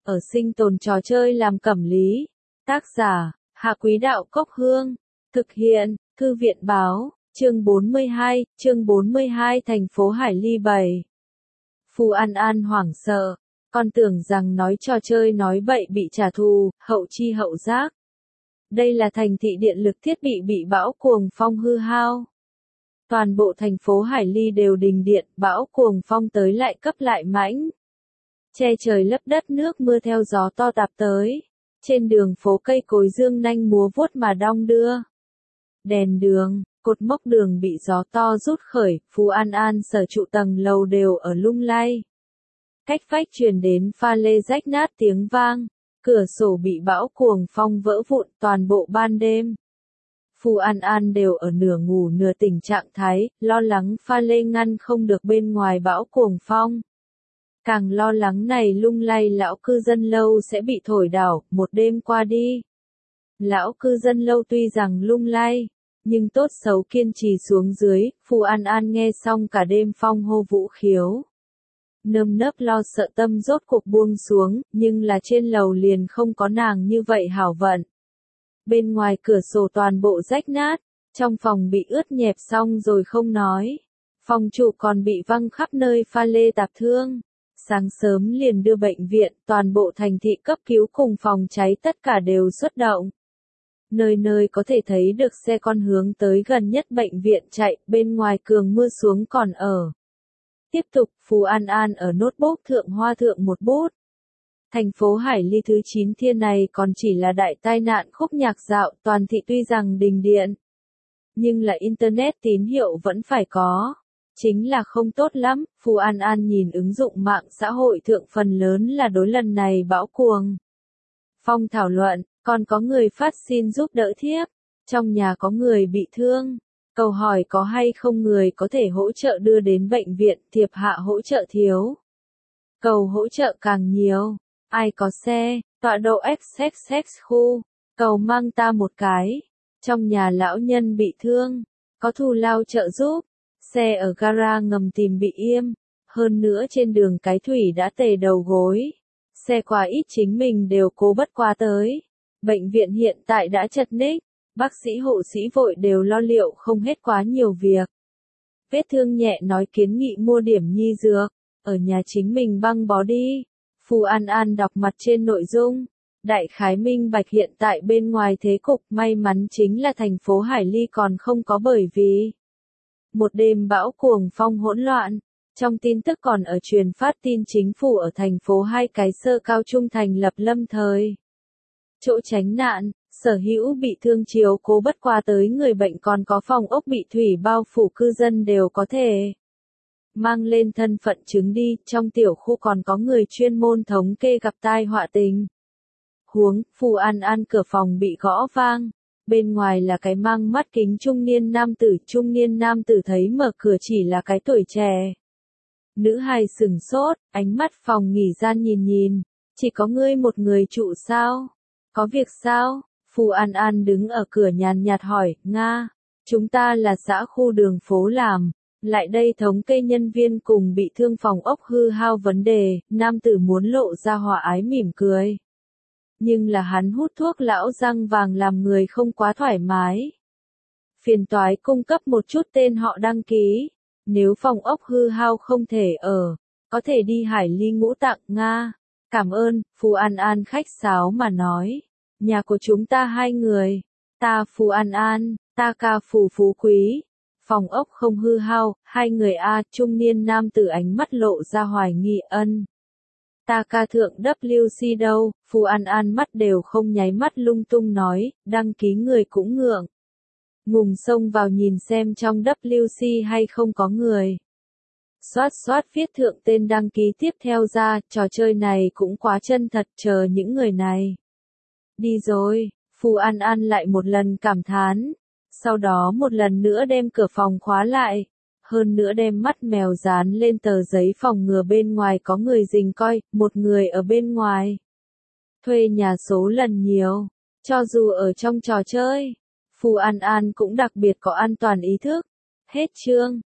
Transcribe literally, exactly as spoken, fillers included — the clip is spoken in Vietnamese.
ở sinh tồn trò chơi làm cẩm lý. Tác giả, Hạ Quý Đạo Cốc Hương. Thực hiện, Thư viện Báo, chương bốn mươi hai, chương bốn mươi hai thành phố Hải Ly bảy. Phù An An hoảng sợ, con tưởng rằng nói trò chơi nói bậy bị trả thù, hậu chi hậu giác. Đây là thành thị điện lực thiết bị bị bão cuồng phong hư hao. Toàn bộ thành phố Hải Ly đều đình điện, bão cuồng phong tới lại cấp lại mãnh. Che trời lấp đất, nước mưa theo gió to tạt tới. Trên đường phố cây cối dương nanh múa vuốt mà đong đưa. Đèn đường, cột mốc đường bị gió to rút khởi, Phù An An sở trụ tầng lầu đều ở lung lay. Cách vách truyền đến pha lê rách nát tiếng vang, cửa sổ bị bão cuồng phong vỡ vụn toàn bộ ban đêm. Phù An An đều ở nửa ngủ nửa tỉnh trạng thái, lo lắng pha lê ngăn không được bên ngoài bão cuồng phong. Càng lo lắng này lung lay lão cư dân lâu sẽ bị thổi đảo, một đêm qua đi. Lão cư dân lâu tuy rằng lung lay, nhưng tốt xấu kiên trì xuống dưới, Phù An An nghe xong cả đêm phong hô vũ khiếu. Nơm nớp lo sợ tâm rốt cuộc buông xuống, nhưng là trên lầu liền không có nàng như vậy hảo vận. Bên ngoài cửa sổ toàn bộ rách nát, trong phòng bị ướt nhẹp xong rồi không nói. Phòng trụ còn bị văng khắp nơi pha lê tạp thương. Sáng sớm liền đưa bệnh viện, toàn bộ thành thị cấp cứu cùng phòng cháy tất cả đều xuất động. Nơi nơi có thể thấy được xe con hướng tới gần nhất bệnh viện chạy, bên ngoài cường mưa xuống còn ở. Tiếp tục, Phù An An ở notebook thượng hoa thượng một bút. Thành phố Hải Ly thứ chín thiên này còn chỉ là đại tai nạn khúc nhạc dạo, toàn thị tuy rằng đình điện. Nhưng là Internet tín hiệu vẫn phải có. Chính là không tốt lắm, Phù An An nhìn ứng dụng mạng xã hội thượng phần lớn là đối lần này bão cuồng phong thảo luận, còn có người phát xin giúp đỡ thiếp, trong nhà có người bị thương, cầu hỏi có hay không người có thể hỗ trợ đưa đến bệnh viện, thiệp hạ hỗ trợ thiếu. Cầu hỗ trợ càng nhiều, ai có xe, tọa độ xx xx khu, cầu mang ta một cái, trong nhà lão nhân bị thương, có thù lao trợ giúp. Xe ở gara ngầm tìm bị im, hơn nữa trên đường cái thủy đã tề đầu gối. Xe quá ít chính mình đều cố bất qua tới. Bệnh viện hiện tại đã chật ních, bác sĩ hộ sĩ vội đều lo liệu không hết quá nhiều việc. Vết thương nhẹ nói kiến nghị mua điểm nhi dược, ở nhà chính mình băng bó đi. Phù An An đọc mặt trên nội dung. Đại khái minh bạch hiện tại bên ngoài thế cục, may mắn chính là thành phố Hải Ly còn không có bởi vì một đêm bão cuồng phong hỗn loạn. Trong tin tức còn ở truyền phát tin chính phủ ở thành phố hai cái sơ cao trung thành lập lâm thời chỗ tránh nạn, sở hữu bị thương chiếu cố bất qua tới người bệnh còn có phòng ốc bị thủy bao phủ cư dân đều có thể mang lên thân phận chứng đi, trong tiểu khu còn có người chuyên môn thống kê gặp tai họa tình huống. Phù An An cửa phòng bị gõ vang. Bên ngoài là cái mang mắt kính trung niên nam tử, trung niên nam tử thấy mở cửa chỉ là cái tuổi trẻ. Nữ hài sừng sốt, ánh mắt phòng nghỉ gian nhìn nhìn, chỉ có ngươi một người trụ sao? Có việc sao? Phù An An đứng ở cửa nhàn nhạt hỏi, Nga, chúng ta là xã khu đường phố làm, lại đây thống kê nhân viên cùng bị thương phòng ốc hư hao vấn đề, nam tử muốn lộ ra hòa ái mỉm cười. Nhưng là hắn hút thuốc lão răng vàng làm người không quá thoải mái. Phiền toái cung cấp một chút tên họ đăng ký. Nếu phòng ốc hư hao không thể ở, có thể đi Hải Ly ngũ tạng Nga. Cảm ơn, Phù An An khách sáo mà nói. Nhà của chúng ta hai người. Ta Phù An An, ta ca Phù Phú Quý. Phòng ốc không hư hao, hai người A, trung niên nam tử ánh mắt lộ ra hoài nghi ân. Ta ca thượng W C đâu, Phù An An mắt đều không nháy mắt lung tung nói, đăng ký người cũng ngượng. Ngùng xông vào nhìn xem trong W C hay không có người. Xoát xoát viết thượng tên đăng ký tiếp theo ra, trò chơi này cũng quá chân thật, chờ những người này. Đi rồi, Phù An An lại một lần cảm thán. Sau đó một lần nữa đem cửa phòng khóa lại. Hơn nữa đem mắt mèo dán lên tờ giấy phòng ngừa bên ngoài có người rình coi, một người ở bên ngoài. Thuê nhà số lần nhiều, cho dù ở trong trò chơi, Phù An An cũng đặc biệt có an toàn ý thức. Hết chương.